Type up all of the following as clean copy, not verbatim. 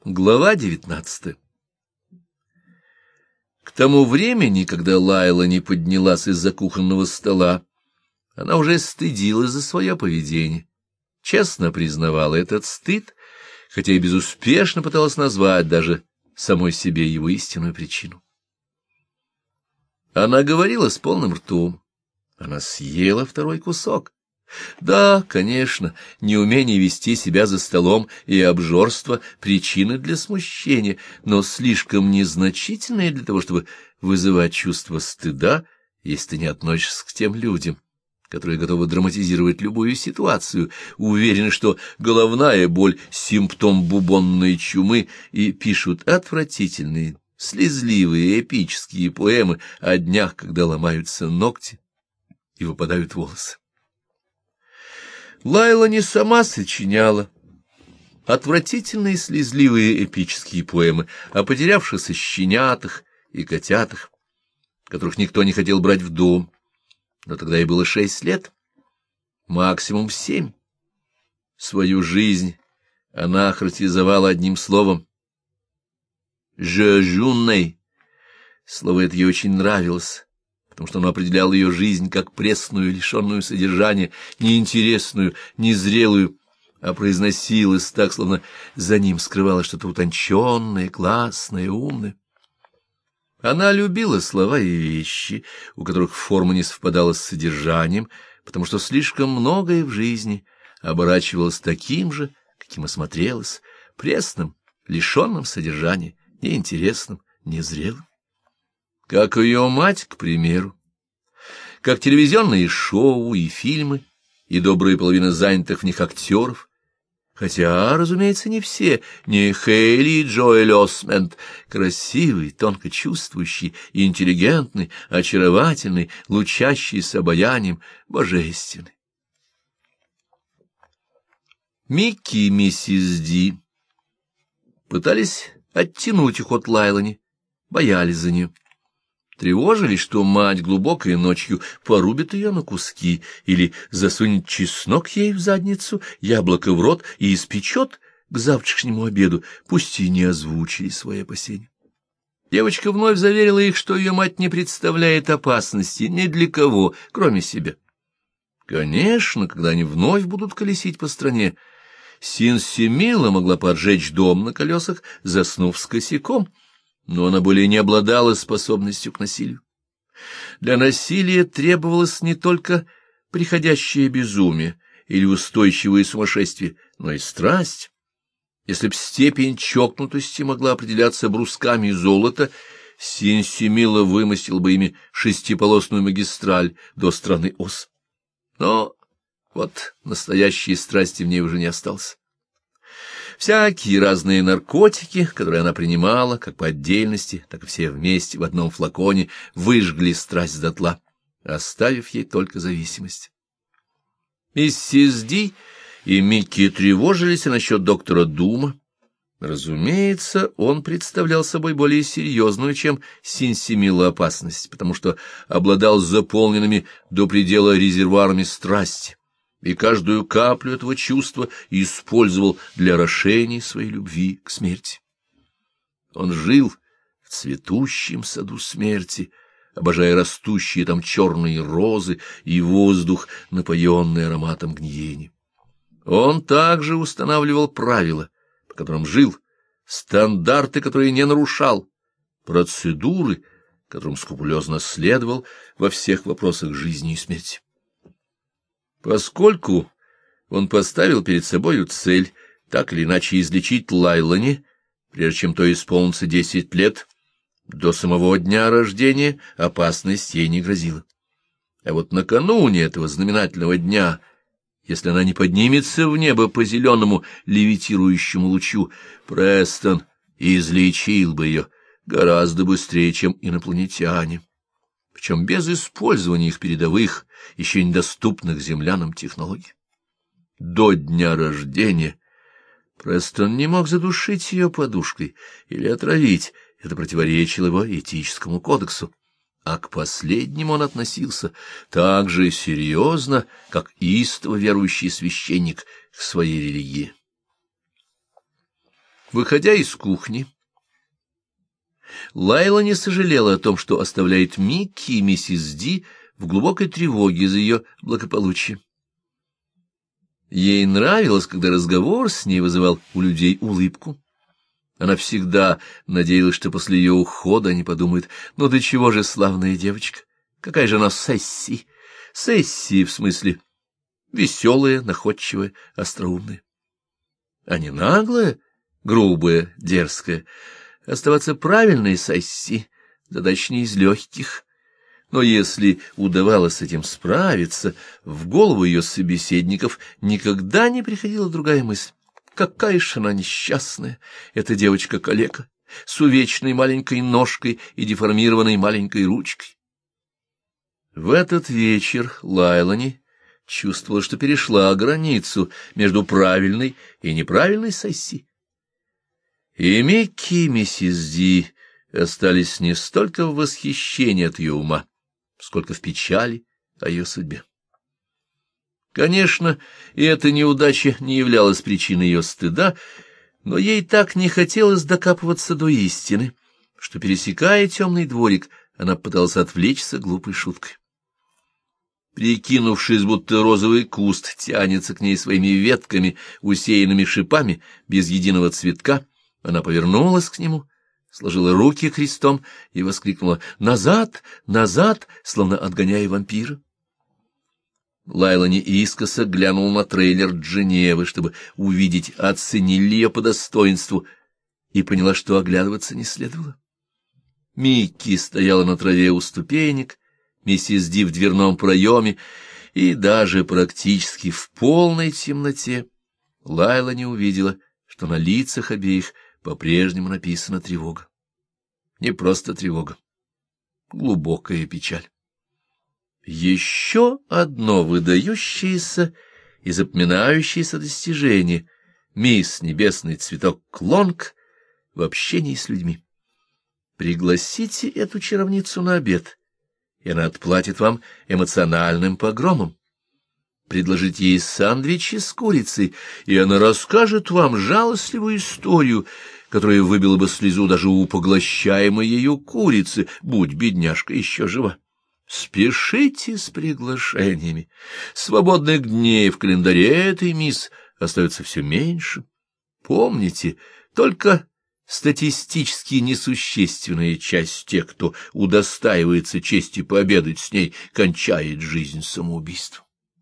Глава 19. К тому времени, когда Лайла не поднялась из-за кухонного стола, она уже стыдилась за свое поведение, честно признавала этот стыд, хотя и безуспешно пыталась назвать даже самой себе его истинную причину. Она говорила с полным ртом. Она съела второй кусок. Да, конечно, неумение вести себя за столом и обжорство — причины для смущения, но слишком незначительные для того, чтобы вызывать чувство стыда, если ты не относишься к тем людям, которые готовы драматизировать любую ситуацию, уверены, что головная боль — симптом бубонной чумы, и пишут отвратительные, слезливые, эпические поэмы о днях, когда ломаются ногти и выпадают волосы. Лайла не сама сочиняла отвратительные слезливые эпические поэмы о потерявшихся щенятах и котятах, которых никто не хотел брать в дом, но тогда ей было 6 лет, максимум 7. Свою жизнь она характеризовала одним словом «je journée». Слово это ей очень нравилось, потому что оно определяло ее жизнь как пресную, лишенную содержания, неинтересную, незрелую, а произносилось так, словно за ним скрывалось что-то утонченное, классное, умное. Она любила слова и вещи, у которых форма не совпадала с содержанием, потому что слишком многое в жизни оборачивалось таким же, каким и смотрелось, пресным, лишенным содержания, неинтересным, незрелым. Как ее мать, к примеру, как телевизионные шоу и фильмы, и добрая половина занятых в них актеров, хотя, разумеется, не все, не Хейли Джоэль Осмонд, красивый, тонко чувствующий, интеллигентный, очаровательный, лучащийся обаянием, божественный. Микки и миссис Ди пытались оттянуть их от Лайлани, боялись за нее. Тревожились, что мать глубокой ночью порубит ее на куски или засунет чеснок ей в задницу, яблоко в рот и испечет к завтрашнему обеду, пусть и не озвучили свои опасения. Девочка вновь заверила их, что ее мать не представляет опасности ни для кого, кроме себя. Конечно, когда они вновь будут колесить по стране, Синсимила могла поджечь дом на колесах, заснув с косяком, но она более не обладала способностью к насилию. Для насилия требовалось не только приходящее безумие или устойчивое сумасшествие, но и страсть. Если б степень чокнутости могла определяться брусками золота, Синсимила вымостил бы ими 6-полосную магистраль до страны Оз. Но вот настоящей страсти в ней уже не осталось. Всякие разные наркотики, которые она принимала, как по отдельности, так и все вместе в одном флаконе, выжгли страсть дотла, оставив ей только зависимость. Миссис Ди и Микки тревожились насчет доктора Дума. Разумеется, он представлял собой более серьезную, чем Синсимила, опасность, потому что обладал заполненными до предела резервуарами страсти, и каждую каплю этого чувства использовал для орошения своей любви к смерти. Он жил в цветущем саду смерти, обожая растущие там черные розы и воздух, напоенный ароматом гниения. Он также устанавливал правила, по которым жил, стандарты, которые не нарушал, процедуры, которым скрупулезно следовал во всех вопросах жизни и смерти. Поскольку он поставил перед собою цель так или иначе излечить Лайлани, прежде чем то исполнится 10 лет, до самого дня рождения опасность ей не грозила. А вот накануне этого знаменательного дня, если она не поднимется в небо по зеленому левитирующему лучу, Престон излечил бы ее гораздо быстрее, чем инопланетяне, причем без использования их передовых, еще недоступных землянам технологий. До дня рождения Престон не мог задушить ее подушкой или отравить, это противоречило его этическому кодексу, а к последнему он относился так же серьезно, как истово верующий священник к своей религии. Выходя из кухни, Лайла не сожалела о том, что оставляет Микки и миссис Ди в глубокой тревоге за ее благополучие. Ей нравилось, когда разговор с ней вызывал у людей улыбку. Она всегда надеялась, что после ее ухода они подумают: ну до чего же славная девочка, какая же она Сесси. Сесси в смысле веселая, находчивая, остроумная. А не наглая, грубая, дерзкая. Оставаться правильной Сесси задача не из легких. Но если удавалось с этим справиться, в голову ее собеседников никогда не приходила другая мысль. Какая же она несчастная, эта девочка-калека, с увечной маленькой ножкой и деформированной маленькой ручкой. В этот вечер Лайлани чувствовала, что перешла границу между правильной и неправильной Сесси. И Микки и миссис Ди остались не столько в восхищении от ее ума, сколько в печали о ее судьбе. Конечно, и эта неудача не являлась причиной ее стыда, но ей так не хотелось докапываться до истины, что, пересекая темный дворик, она пыталась отвлечься глупой шуткой. Прикинувшись, будто розовый куст тянется к ней своими ветками, усеянными шипами, без единого цветка, она повернулась к нему, сложила руки крестом и воскликнула: «Назад! Назад!», словно отгоняя вампира. Лайлани искоса глянул на трейлер Дженевы, чтобы увидеть, оценили ли ее по достоинству, и поняла, что оглядываться не следовало. Микки стояла на траве у ступенек, миссис Ди в дверном проеме, и даже практически в полной темноте Лайлани увидела, что на лицах обеих по-прежнему написана тревога. Не просто тревога, глубокая печаль. Еще одно выдающееся и запоминающееся достижение мисс Небесный цветок Клонг в общении с людьми. Пригласите эту чаровницу на обед, и она отплатит вам эмоциональным погромом. Предложите ей сэндвичи с курицей, и она расскажет вам жалостливую историю, которая выбила бы слезу даже у поглощаемой ею курицы, будь бедняжка еще жива. Спешите с приглашениями. Свободных дней в календаре этой мисс остается все меньше. Помните, только статистически несущественная часть тех, кто удостаивается чести пообедать с ней, кончает жизнь самоубийством.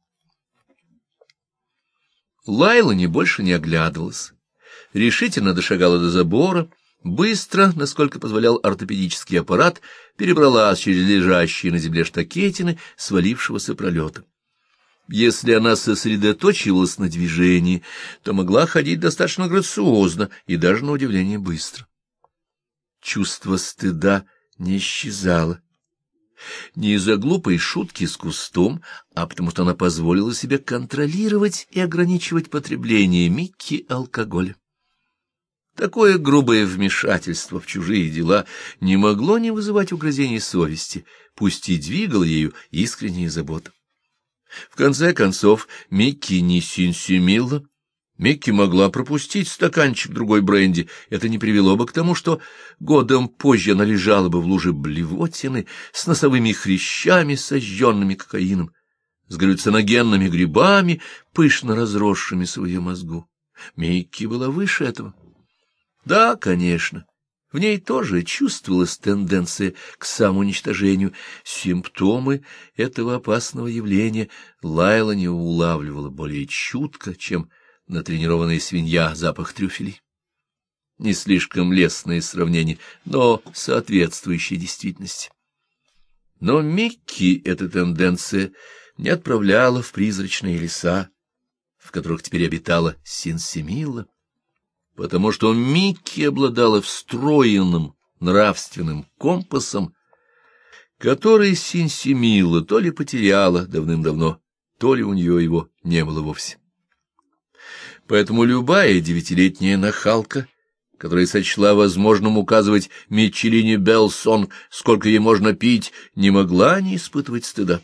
Лайлани больше не оглядывалась. Решительно дошагала до забора, быстро, насколько позволял ортопедический аппарат, перебралась через лежащие на земле штакетины свалившегося пролета. Если она сосредоточивалась на движении, то могла ходить достаточно грациозно и даже, на удивление, быстро. Чувство стыда не исчезало. Не из-за глупой шутки с кустом, а потому что она позволила себе контролировать и ограничивать потребление Микки алкоголя. Такое грубое вмешательство в чужие дела не могло не вызывать угрызений совести, пусть и двигала ею искренняя забота. В конце концов, Микки не синсимила. Микки могла пропустить стаканчик другой бренди. Это не привело бы к тому, что годом позже она лежала бы в луже блевотины с носовыми хрящами, сожженными кокаином, с галлюциногенными грибами, пышно разросшимися в ее мозгу. Микки была выше этого. Да, конечно, в ней тоже чувствовалась тенденция к самоуничтожению. Симптомы этого опасного явления Лайлани улавливала более чутко, чем натренированная свинья запах трюфелей. Не слишком лестное сравнение, но соответствующее действительности. Но Микки эта тенденция не отправляла в призрачные леса, в которых теперь обитала Синсимилла, потому что Микки обладала встроенным нравственным компасом, который Синсимилла то ли потеряла давным-давно, то ли у нее его не было вовсе. Поэтому любая девятилетняя нахалка, которая сочла возможным указывать Митчелине Белсон, сколько ей можно пить, не могла не испытывать стыда.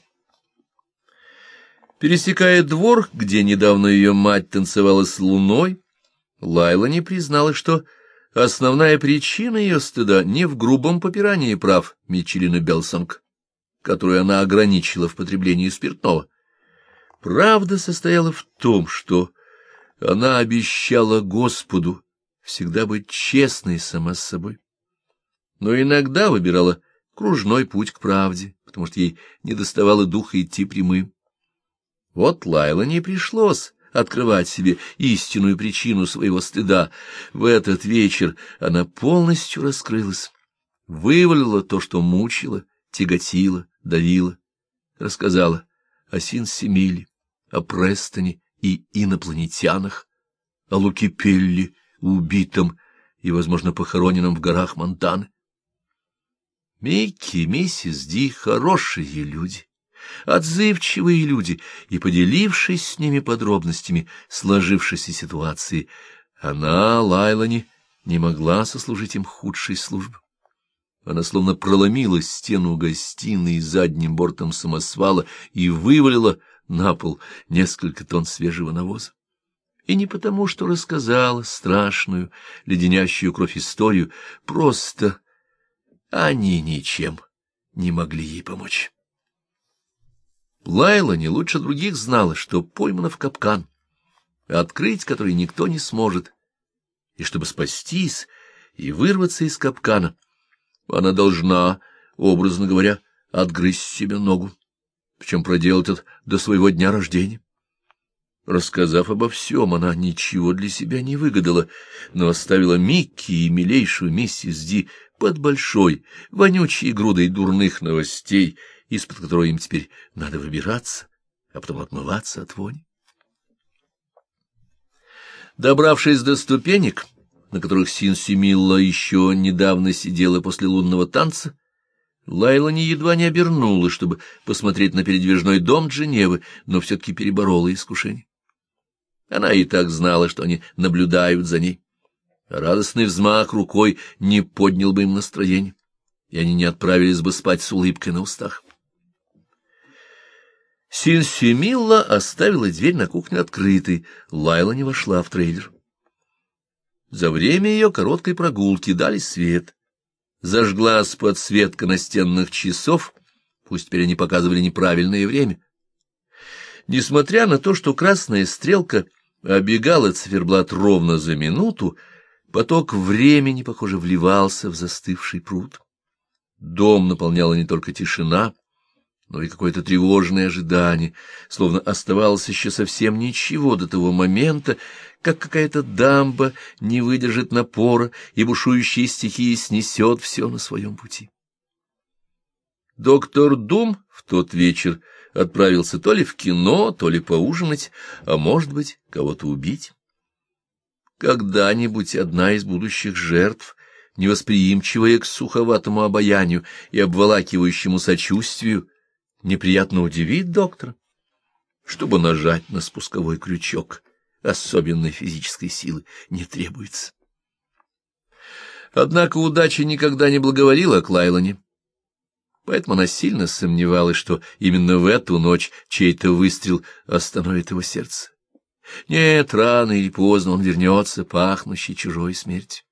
Пересекая двор, где недавно ее мать танцевала с луной, Лайлани призналась, что основная причина ее стыда не в грубом попирании прав Мичелины Белсонг, которую она ограничила в потреблении спиртного. Правда состояла в том, что она обещала Господу всегда быть честной сама с собой, но иногда выбирала кружной путь к правде, потому что ей недоставало духа идти прямым. Вот Лайлане пришлось открывать себе истинную причину своего стыда. В этот вечер она полностью раскрылась, вывалила то, что мучило, тяготило, давило, рассказала о Синсимиле, о Престоне и инопланетянах, о Лукипелле, убитом и, возможно, похороненном в горах Монтаны. Микки и миссис Ди — хорошие люди, отзывчивые люди, и, поделившись с ними подробностями сложившейся ситуации, она, Лайлане, не могла сослужить им худшей службы. Она словно проломила стену гостиной задним бортом самосвала и вывалила на пол несколько тонн свежего навоза. И не потому, что рассказала страшную, леденящую кровь историю, просто они ничем не могли ей помочь. Лайла не лучше других знала, что поймана в капкан, открыть который никто не сможет, и чтобы спастись и вырваться из капкана, она должна, образно говоря, отгрызть себе ногу, причем проделать это до своего дня рождения. Рассказав обо всем, она ничего для себя не выгадала, но оставила Микки и милейшую миссис Ди под большой, вонючей грудой дурных новостей, из-под которой им теперь надо выбираться, а потом отмываться от вони. Добравшись до ступенек, на которых Синсимилла еще недавно сидела после лунного танца, Лайлане едва не обернулась, чтобы посмотреть на передвижной дом Дженевы, но все-таки переборола искушение. Она и так знала, что они наблюдают за ней. Радостный взмах рукой не поднял бы им настроение, и они не отправились бы спать с улыбкой на устах. Синсимилла оставила дверь на кухню открытой, Лайлане вошла в трейлер. За время ее короткой прогулки дали свет. Зажглась подсветка настенных часов, пусть теперь они показывали неправильное время. Несмотря на то, что красная стрелка оббегала циферблат ровно за минуту, поток времени, похоже, вливался в застывший пруд. Дом наполняла не только тишина, но и какое-то тревожное ожидание, словно оставалось еще совсем ничего до того момента, как какая-то дамба не выдержит напора, и бушующие стихии снесет все на своем пути. Доктор Дум в тот вечер отправился то ли в кино, то ли поужинать, а может быть, кого-то убить. Когда-нибудь одна из будущих жертв, невосприимчивая к суховатому обаянию и обволакивающему сочувствию, неприятно удивит доктора. Чтобы нажать на спусковой крючок, особенной физической силы не требуется. Однако удача никогда не благоволила к Лайлане, поэтому она сильно сомневалась, что именно в эту ночь чей-то выстрел остановит его сердце. Нет, рано или поздно он вернется, пахнущий чужой смертью.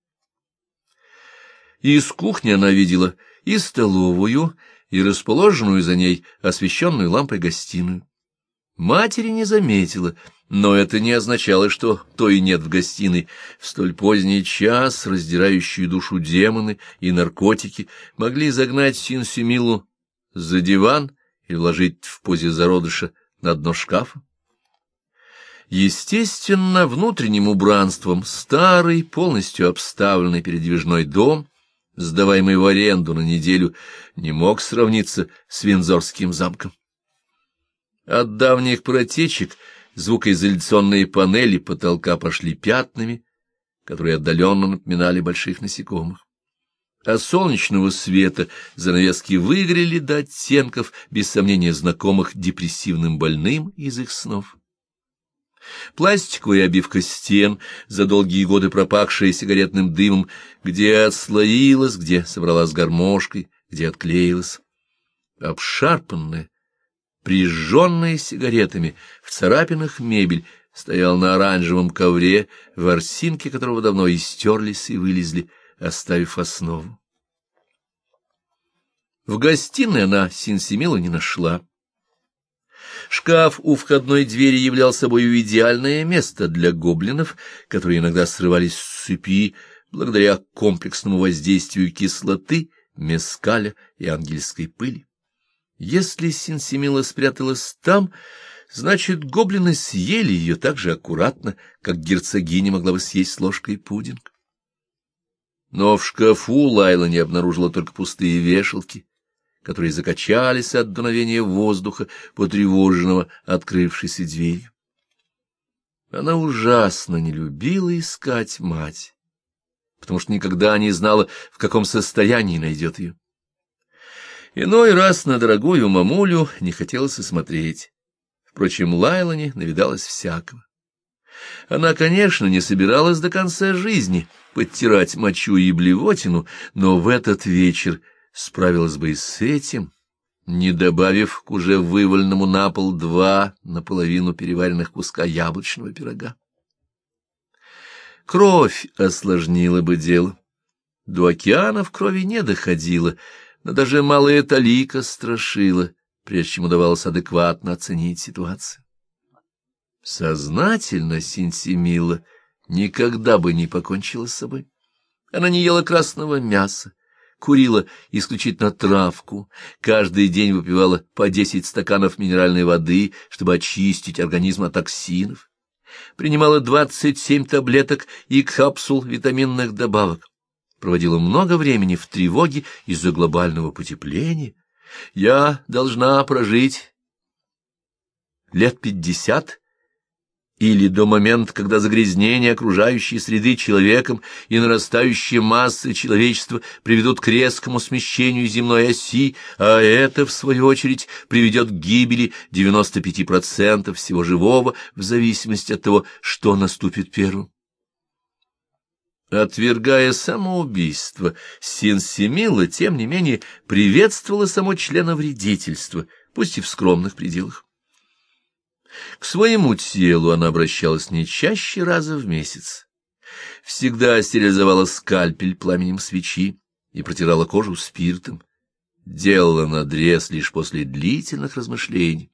Из кухни она видела и столовую, и расположенную за ней освещенную лампой гостиную. Матери не заметила, но это не означало, что то и нет в гостиной. В столь поздний час раздирающие душу демоны и наркотики могли загнать Синсимиллу за диван или вложить в позе зародыша на дно шкафа. Естественно, внутренним убранством старый, полностью обставленный передвижной дом, сдаваемый в аренду на неделю, не мог сравниться с Виндзорским замком. От давних протечек звукоизоляционные панели потолка пошли пятнами, которые отдаленно напоминали больших насекомых. А солнечного света занавески выгорели до оттенков, без сомнения знакомых депрессивным больным из их снов. Пластиковая обивка стен, за долгие годы пропахшая сигаретным дымом, где отслоилась, где собралась гармошкой, где отклеилась. Обшарпанная, прижженная сигаретами, в царапинах мебель стоял на оранжевом ковре, ворсинки которого давно истерлись и вылезли, оставив основу. В гостиной она Синсимилу не нашла. Шкаф у входной двери являл собой идеальное место для гоблинов, которые иногда срывались с цепи благодаря комплексному воздействию кислоты, мескаля и ангельской пыли. Если Синсимила спряталась там, значит, гоблины съели ее так же аккуратно, как герцогиня могла бы съесть ложкой пудинг. Но в шкафу Лайла не обнаружила только пустые вешалки, которые закачались от дуновения воздуха, потревоженного открывшейся дверью. Она ужасно не любила искать мать, потому что никогда не знала, в каком состоянии найдет ее. Иной раз на дорогую мамулю не хотелось и смотреть. Впрочем, Лайлане навидалась всякого. Она, конечно, не собиралась до конца жизни подтирать мочу и блевотину, но в этот вечер справилась бы и с этим, не добавив к уже вываленному на пол 2 наполовину переваренных куска яблочного пирога. Кровь осложнила бы дело. До океана в крови не доходило, но даже малая талика страшила, прежде чем удавалось адекватно оценить ситуацию. Сознательно Синсимила никогда бы не покончила с собой. Она не ела красного мяса, курила исключительно травку, каждый день выпивала по 10 стаканов минеральной воды, чтобы очистить организм от токсинов, принимала 27 таблеток и капсул витаминных добавок, проводила много времени в тревоге из-за глобального потепления. Я должна прожить лет 50 или до момента, когда загрязнение окружающей среды человеком и нарастающие массы человечества приведут к резкому смещению земной оси, а это, в свою очередь, приведет к гибели 95% всего живого, в зависимости от того, что наступит первым. Отвергая самоубийство, Синсимила, тем не менее, приветствовала само членовредительство, пусть и в скромных пределах. К своему телу она обращалась не чаще раза в месяц. Всегда стерилизовала скальпель пламенем свечи и протирала кожу спиртом. Делала надрез лишь после длительных размышлений.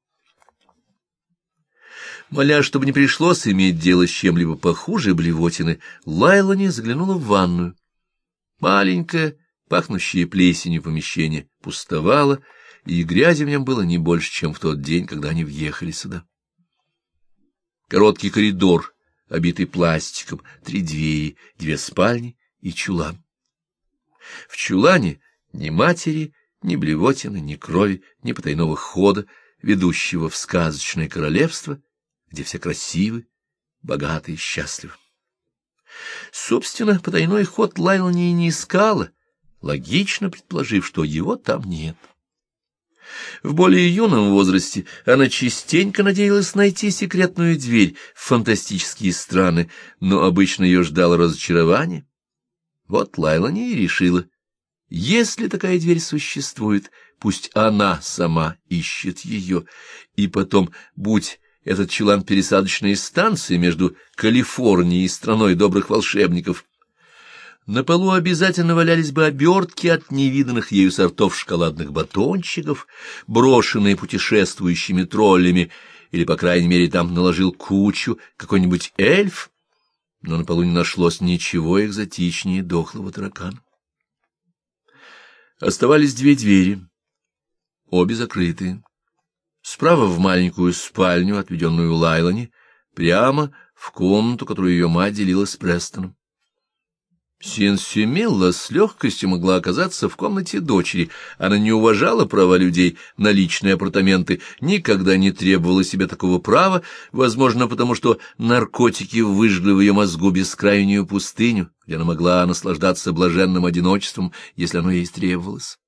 Моля, чтобы не пришлось иметь дело с чем-либо похуже блевотины, Лайлани заглянула в ванную. Маленькое, пахнущее плесенью помещение пустовало, и грязи в нем было не больше, чем в тот день, когда они въехали сюда. Короткий коридор, обитый пластиком, 3 двери, 2 спальни и чулан. В чулане ни матери, ни блевотины, ни крови, ни потайного хода, ведущего в сказочное королевство, где все красивы, богаты и счастливы. Собственно, потайной ход Лайлани и не искала, логично предположив, что его там нет. В более юном возрасте она частенько надеялась найти секретную дверь в фантастические страны, но обычно ее ждало разочарование. Вот Лайлани и решила, если такая дверь существует, пусть она сама ищет ее, и потом, будь этот чулан пересадочной станцией между Калифорнией и страной добрых волшебников, на полу обязательно валялись бы обертки от невиданных ею сортов шоколадных батончиков, брошенные путешествующими троллями, или, по крайней мере, там наложил кучу какой-нибудь эльф, но на полу не нашлось ничего экзотичнее дохлого таракана. Оставались 2 двери, обе закрытые. Справа в маленькую спальню, отведенную Лайлани, прямо в комнату, которую ее мать делила с Престоном. Синсимила с легкостью могла оказаться в комнате дочери. Она не уважала права людей на личные апартаменты, никогда не требовала себе такого права, возможно, потому что наркотики выжгли в ее мозгу бескрайнюю пустыню, где она могла наслаждаться блаженным одиночеством, если оно ей требовалось.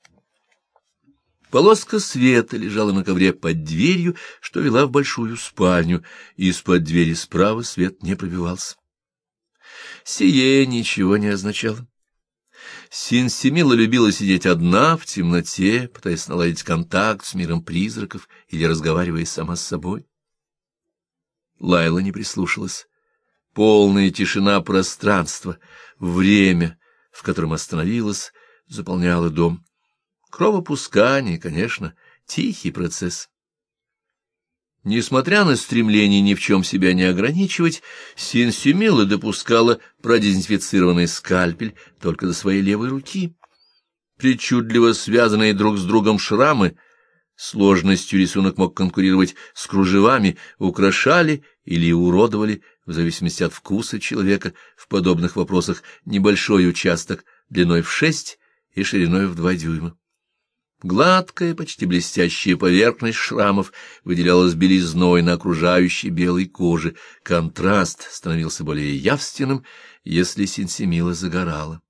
Полоска света лежала на ковре под дверью, что вела в большую спальню, и из-под двери справа свет не пробивался. Сие ничего не означало. Синсимила любила сидеть одна в темноте, пытаясь наладить контакт с миром призраков или разговаривая сама с собой. Лайла не прислушалась. Полная тишина пространства, время, в котором остановилась, заполняла дом. Кровопускание, конечно, тихий процесс. Несмотря на стремление ни в чем себя не ограничивать, Синсимила допускала продезинфицированный скальпель только до своей левой руки. Причудливо связанные друг с другом шрамы, сложностью рисунок мог конкурировать с кружевами, украшали или уродовали, в зависимости от вкуса человека, в подобных вопросах небольшой участок длиной в 6 и шириной в 2 дюйма. Гладкая, почти блестящая поверхность шрамов выделялась белизной на окружающей белой коже. Контраст становился более явственным, если Синсимила загорала.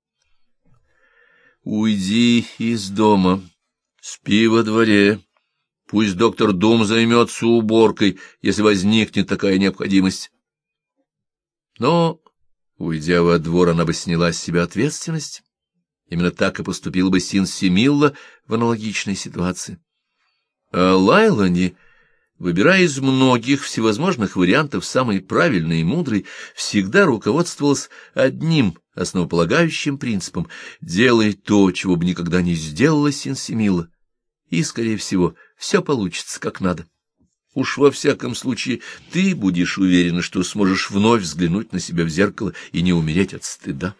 «Уйди из дома, спи во дворе. Пусть доктор Дум займется уборкой, если возникнет такая необходимость». Но, уйдя во двор, она бы сняла с себя ответственность. Именно так и поступила бы Синсимилла в аналогичной ситуации. А Лайлани, выбирая из многих всевозможных вариантов самый правильный и мудрый, всегда руководствовалась одним основополагающим принципом: делай то, чего бы никогда не сделала Синсимилла, и, скорее всего, все получится как надо. Уж во всяком случае ты будешь уверена, что сможешь вновь взглянуть на себя в зеркало и не умереть от стыда.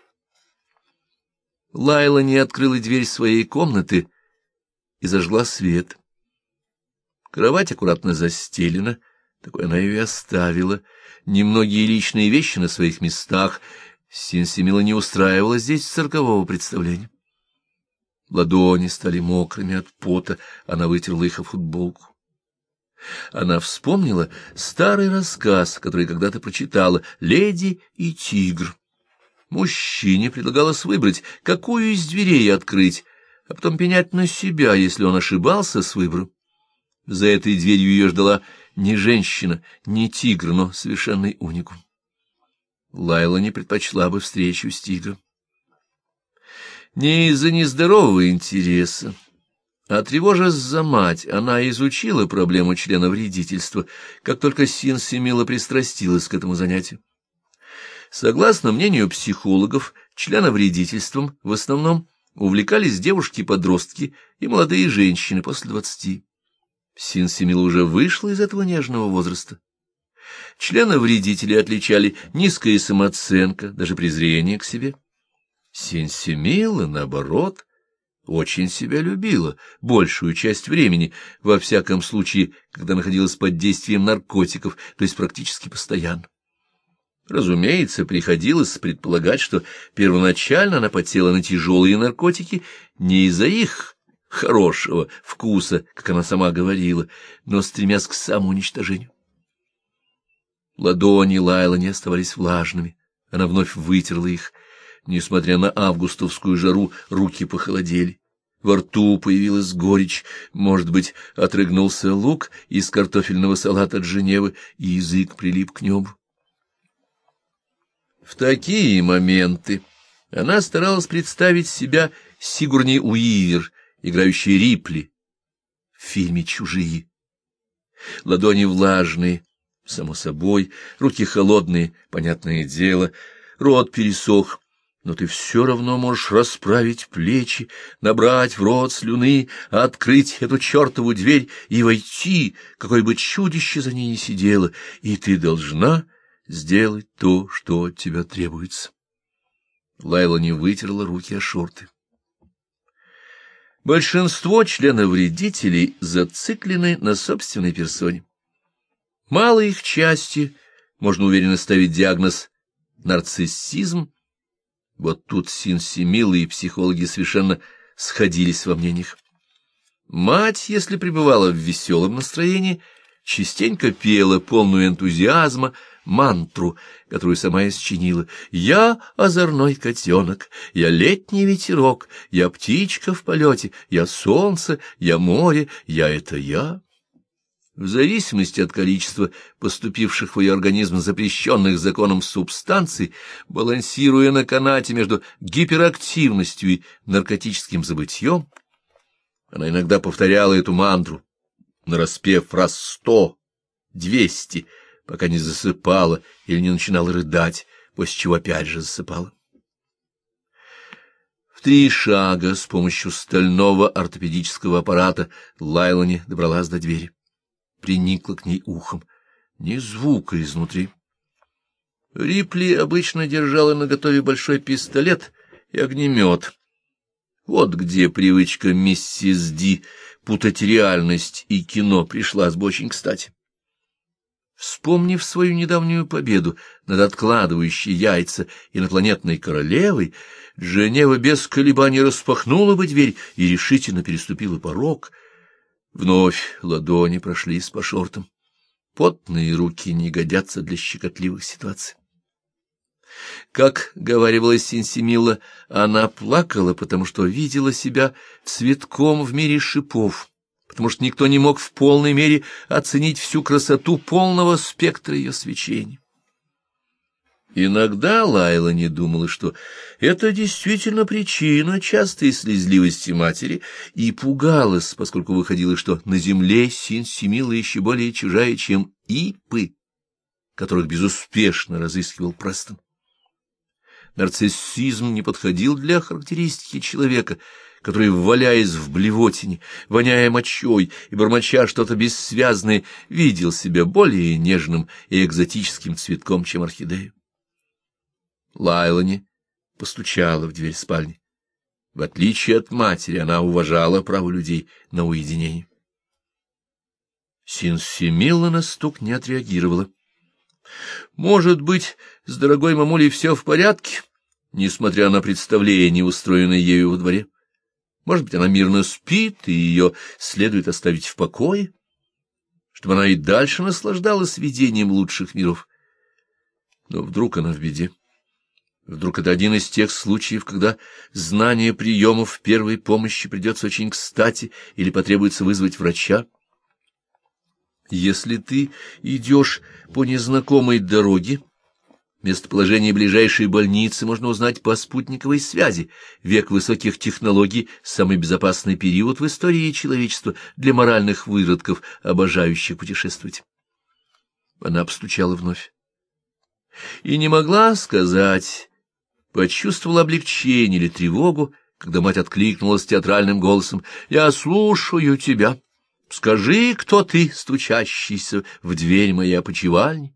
Лайла не открыла дверь своей комнаты и зажгла свет. Кровать аккуратно застелена, такой она ее и оставила. Немногие личные вещи на своих местах. Синсимила не устраивала здесь циркового представления. Ладони стали мокрыми от пота, она вытерла их о футболку. Она вспомнила старый рассказ, который когда-то прочитала, «Леди и тигр». Мужчине предлагалось выбрать, какую из дверей открыть, а потом пенять на себя, если он ошибался с выбором. За этой дверью ее ждала не женщина, не тигр, но совершенный уникум. Лайла не предпочла бы встречу с тигром. Не из-за нездорового интереса, а тревожась за мать, она изучила проблему членовредительства, как только Синсимила пристрастилась к этому занятию. Согласно мнению психологов, членовредительством в основном увлекались девушки-подростки и молодые женщины после 20. Синсимила уже вышла из этого нежного возраста. Членовредителей отличали низкая самооценка, даже презрение к себе. Синсимила, наоборот, очень себя любила большую часть времени, во всяком случае, когда находилась под действием наркотиков, то есть практически постоянно. Разумеется, приходилось предполагать, что первоначально она подсела на тяжелые наркотики не из-за их хорошего вкуса, как она сама говорила, но стремясь к самоуничтожению. Ладони Лайлани оставались влажными, она вновь вытерла их. Несмотря на августовскую жару, руки похолодели. Во рту появилась горечь, может быть, отрыгнулся лук из картофельного салата от Женевы, и язык прилип к небу. В такие моменты она старалась представить себя Сигурни Уивер, играющей Рипли в фильме «Чужие». Ладони влажные, само собой, руки холодные, понятное дело, рот пересох, но ты все равно можешь расправить плечи, набрать в рот слюны, открыть эту чертову дверь и войти, какое бы чудище за ней ни сидело, и ты должна сделать то, что от тебя требуется. Лайла не вытерла руки о шорты. Большинство членовредителей зациклены на собственной персоне. Малой их части можно уверенно ставить диагноз нарциссизм. Вот тут Синсимила и психологи совершенно сходились во мнениях. Мать, если пребывала в веселом настроении, частенько пела полную энтузиазма мантру, которую сама и сочинила. «Я озорной котенок, я летний ветерок, я птичка в полете, я солнце, я море, я — это я». В зависимости от количества поступивших в ее организм запрещенных законом субстанций, балансируя на канате между гиперактивностью и наркотическим забытьем, она иногда повторяла эту мантру, нараспев раз 100, 200, пока не засыпала или не начинала рыдать, после чего опять же засыпала. В 3 шага с помощью стального ортопедического аппарата Лайлани добралась до двери. Приникла к ней ухом. Ни звука изнутри. Рипли обычно держала наготове большой пистолет и огнемет. Вот где привычка миссис Ди путать реальность и кино пришлась бы очень кстати. Вспомнив свою недавнюю победу над откладывающей яйца инопланетной королевой, Дженева без колебаний распахнула бы дверь и решительно переступила порог. Вновь ладони прошлись по шортам. Потные руки не годятся для щекотливых ситуаций. Как говаривала Синсимилла, она плакала, потому что видела себя цветком в мире шипов, потому что никто не мог в полной мере оценить всю красоту полного спектра ее свечений. Иногда Лайла не думала, что это действительно причина частой слезливости матери, и пугалась, поскольку выходило, что на земле Синсимилла еще более чужая, чем Ипы, которых безуспешно разыскивал Престон. Нарциссизм не подходил для характеристики человека, который, валяясь в блевотине, воняя мочой и бормоча что-то бессвязное, видел себя более нежным и экзотическим цветком, чем орхидея. Лайлани постучала в дверь спальни. В отличие от матери, она уважала право людей на уединение. Синсимилла на стук не отреагировала. Может быть, с дорогой мамулей все в порядке, несмотря на представление, устроенное ею во дворе. Может быть, она мирно спит, и ее следует оставить в покое, чтобы она и дальше наслаждалась видением лучших миров. Но вдруг она в беде. Вдруг это один из тех случаев, когда знание приемов первой помощи придется очень кстати или потребуется вызвать врача. Если ты идешь по незнакомой дороге, местоположение ближайшей больницы можно узнать по спутниковой связи. Век высоких технологий — самый безопасный период в истории человечества для моральных выродков, обожающих путешествовать. Она постучала вновь. И не могла сказать, почувствовала облегчение или тревогу, когда мать откликнулась театральным голосом: «Я слушаю тебя. Скажи, кто ты, стучащийся в дверь моей опочивальни?»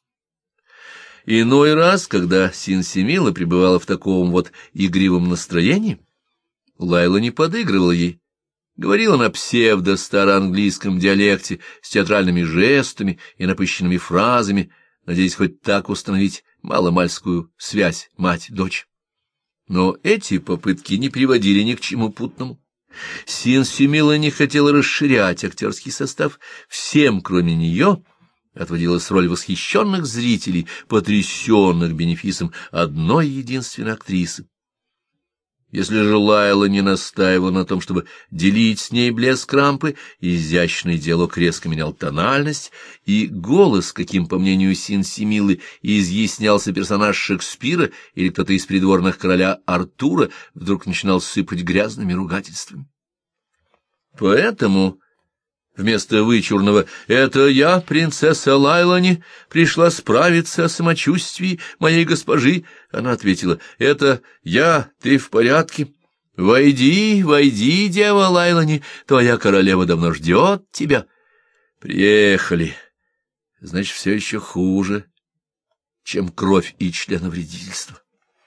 Иной раз, когда Синсимилла пребывала в таком вот игривом настроении, Лайла не подыгрывала ей. Говорила на псевдо-староанглийском диалекте с театральными жестами и напыщенными фразами, надеясь хоть так установить маломальскую связь мать-дочь. Но эти попытки не приводили ни к чему путному. Синсимилла не хотела расширять актерский состав. Всем, кроме нее, отводилась роль восхищенных зрителей, потрясенных бенефисом одной единственной актрисы. Если же Лайла не настаивала на том, чтобы делить с ней блеск рампы, изящный диалог резко менял тональность, и голос, каким, по мнению Синсимиллы, изъяснялся персонаж Шекспира или кто-то из придворных короля Артура, вдруг начинал сыпать грязными ругательствами. Поэтому вместо вычурного «это я, принцесса Лайлани, пришла справиться о самочувствии моей госпожи», она ответила: «это я, ты в порядке? Войди, войди, дева Лайлани, твоя королева давно ждет тебя». Приехали. Значит, все еще хуже, чем кровь и членовредительство.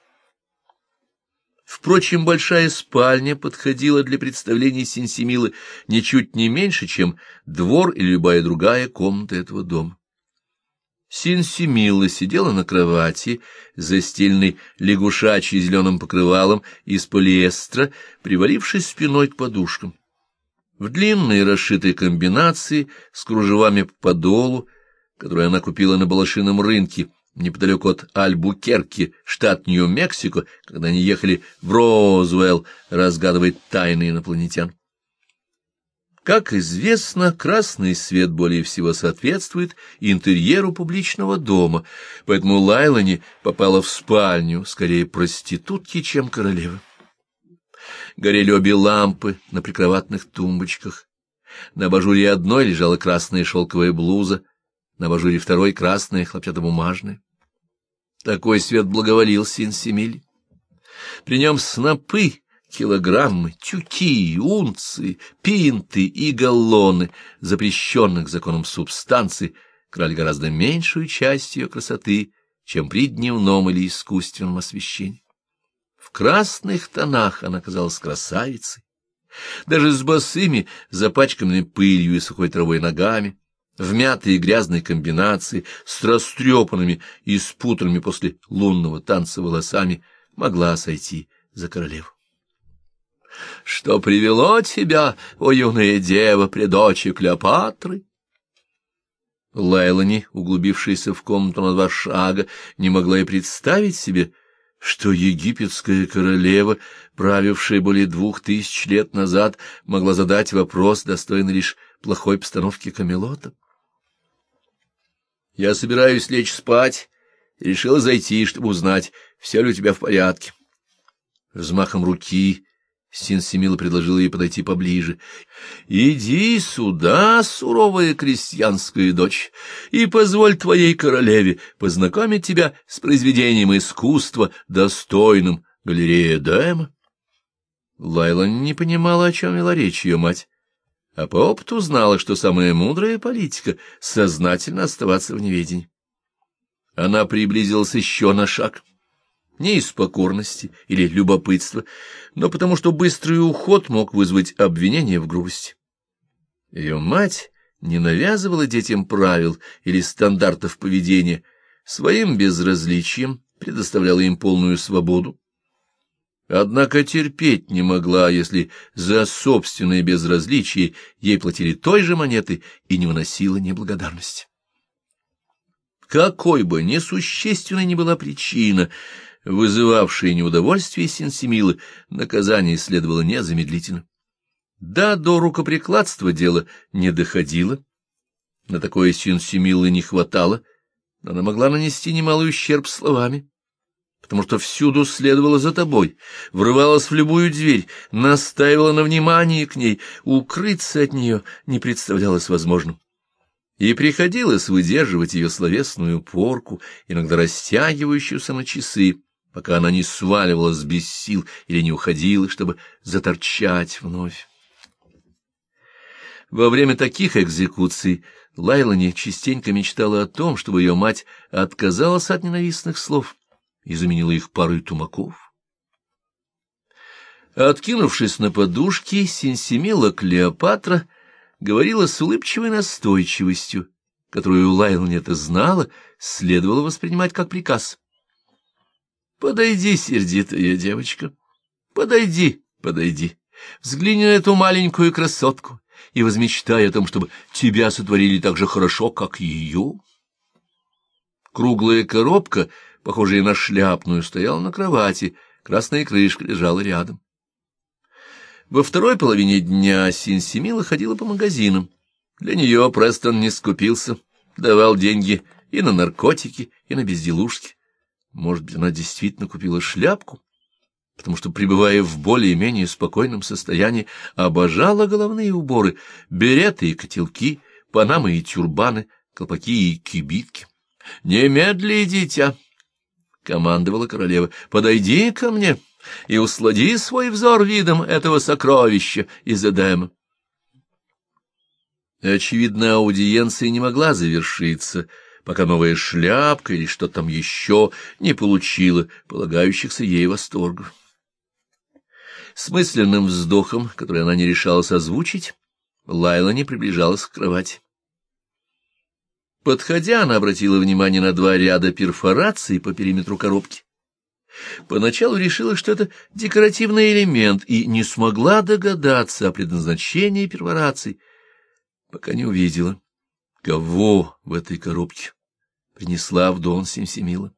Впрочем, большая спальня подходила для представлений Синсимиллы ничуть не меньше, чем двор или любая другая комната этого дома. Синсимилла сидела на кровати, застеленной лягушачьим зеленым покрывалом из полиэстера, привалившись спиной к подушкам. В длинной расшитой комбинации с кружевами по подолу, которую она купила на балашином рынке, неподалеку от Альбукерки, штат Нью-Мексико, когда они ехали в Розуэлл разгадывать тайны инопланетян. Как известно, красный свет более всего соответствует интерьеру публичного дома, поэтому Лайлани попала в спальню скорее проститутки, чем королевы. Горели обе лампы на прикроватных тумбочках. На абажуре одной лежала красная шелковая блуза, на абажуре второй красное хлопчатобумажное. Такой свет благоволил Сен-Семиль. При нем снопы, килограммы, тюки, унции, пинты и галлоны запрещенных законом субстанций крали гораздо меньшую часть ее красоты, чем при дневном или искусственном освещении. В красных тонах она казалась красавицей, даже с босыми, запачканными пылью и сухой травой ногами, в мятой и грязной комбинации, с растрепанными и спутанными после лунного танца волосами, могла сойти за королеву. «Что привело тебя, о юная дева, пред очи Клеопатры?» Лайлани, углубившаяся в комнату на 2 шага, не могла и представить себе, что египетская королева, правившая более 2000 лет назад, могла задать вопрос, достойный лишь плохой постановки Камелота. «Я собираюсь лечь спать, и решила зайти, чтобы узнать, все ли у тебя в порядке». Взмахом руки Сен-Семилла предложила ей подойти поближе. «Иди сюда, суровая крестьянская дочь, и позволь твоей королеве познакомить тебя с произведением искусства, достойным галереи Эдема». Лайла не понимала, о чем вела речь ее мать, а по опыту знала, что самая мудрая политика — сознательно оставаться в неведении. Она приблизилась еще на шаг. Не из покорности или любопытства, но потому что быстрый уход мог вызвать обвинение в грубости. Ее мать не навязывала детям правил или стандартов поведения, своим безразличием предоставляла им полную свободу. Однако терпеть не могла, если за собственное безразличие ей платили той же монетой, и не выносила неблагодарности. Какой бы несущественной ни была причина, вызывавшее неудовольствие Сен-Семиллы, наказание следовало незамедлительно. Да, до рукоприкладства дело не доходило, на такое Сен-Семиллы не хватало, но она могла нанести немалый ущерб словами, потому что всюду следовала за тобой, врывалась в любую дверь, настаивала на внимании к ней, укрыться от нее не представлялось возможным. И приходилось выдерживать ее словесную порку, иногда растягивающуюся на часы, пока она не сваливалась без сил или не уходила, чтобы заторчать вновь. Во время таких экзекуций Лайлани частенько мечтала о том, чтобы ее мать отказалась от ненавистных слов и заменила их парой тумаков. Откинувшись на подушки, Сен-Семилла Клеопатра говорила с улыбчивой настойчивостью, которую Лайлани это знала, следовало воспринимать как приказ. «Подойди, сердитая девочка, подойди, подойди, взгляни на эту маленькую красотку и возмечтай о том, чтобы тебя сотворили так же хорошо, как ее». Круглая коробка, похожая на шляпную, стояла на кровати, красная крышка лежала рядом. Во второй половине дня Сен-Семилла ходила по магазинам. Для нее Престон не скупился, давал деньги и на наркотики, и на безделушки. Может быть, она действительно купила шляпку, потому что, пребывая в более-менее спокойном состоянии, обожала головные уборы, береты и котелки, панамы и тюрбаны, колпаки и кибитки. «Немедли, дитя!» — командовала королева. «Подойди ко мне и услади свой взор видом этого сокровища из Эдема». Очевидно, аудиенция не могла завершиться, пока новая шляпка или что там еще не получила полагающихся ей восторгов. С мысленным вздохом, который она не решалась озвучить, Лайлани приближалась к кровати. Подходя, она обратила внимание на 2 ряда перфораций по периметру коробки. Поначалу решила, что это декоративный элемент, и не смогла догадаться о предназначении перфораций, пока не увидела, кого в этой коробке принесла в дом Сен-Семилла.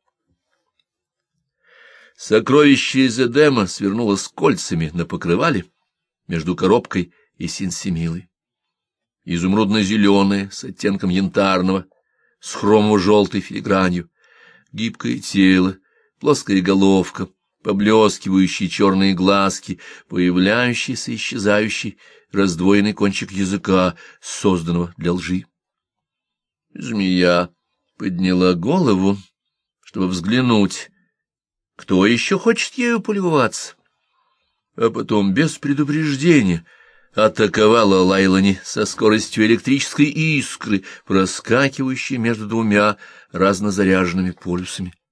Сокровище из Эдема свернулось кольцами на покрывале между коробкой и Сен-Семиллой. Изумрудно-зеленое, с оттенком янтарного, с хромово-желтой филигранью, гибкое тело, плоская головка, поблескивающие черные глазки, появляющийся и исчезающий раздвоенный кончик языка, созданного для лжи. Змея подняла голову, чтобы взглянуть, кто еще хочет ею полюбоваться, а потом без предупреждения атаковала Лайлани со скоростью электрической искры, проскакивающей между двумя разнозаряженными полюсами.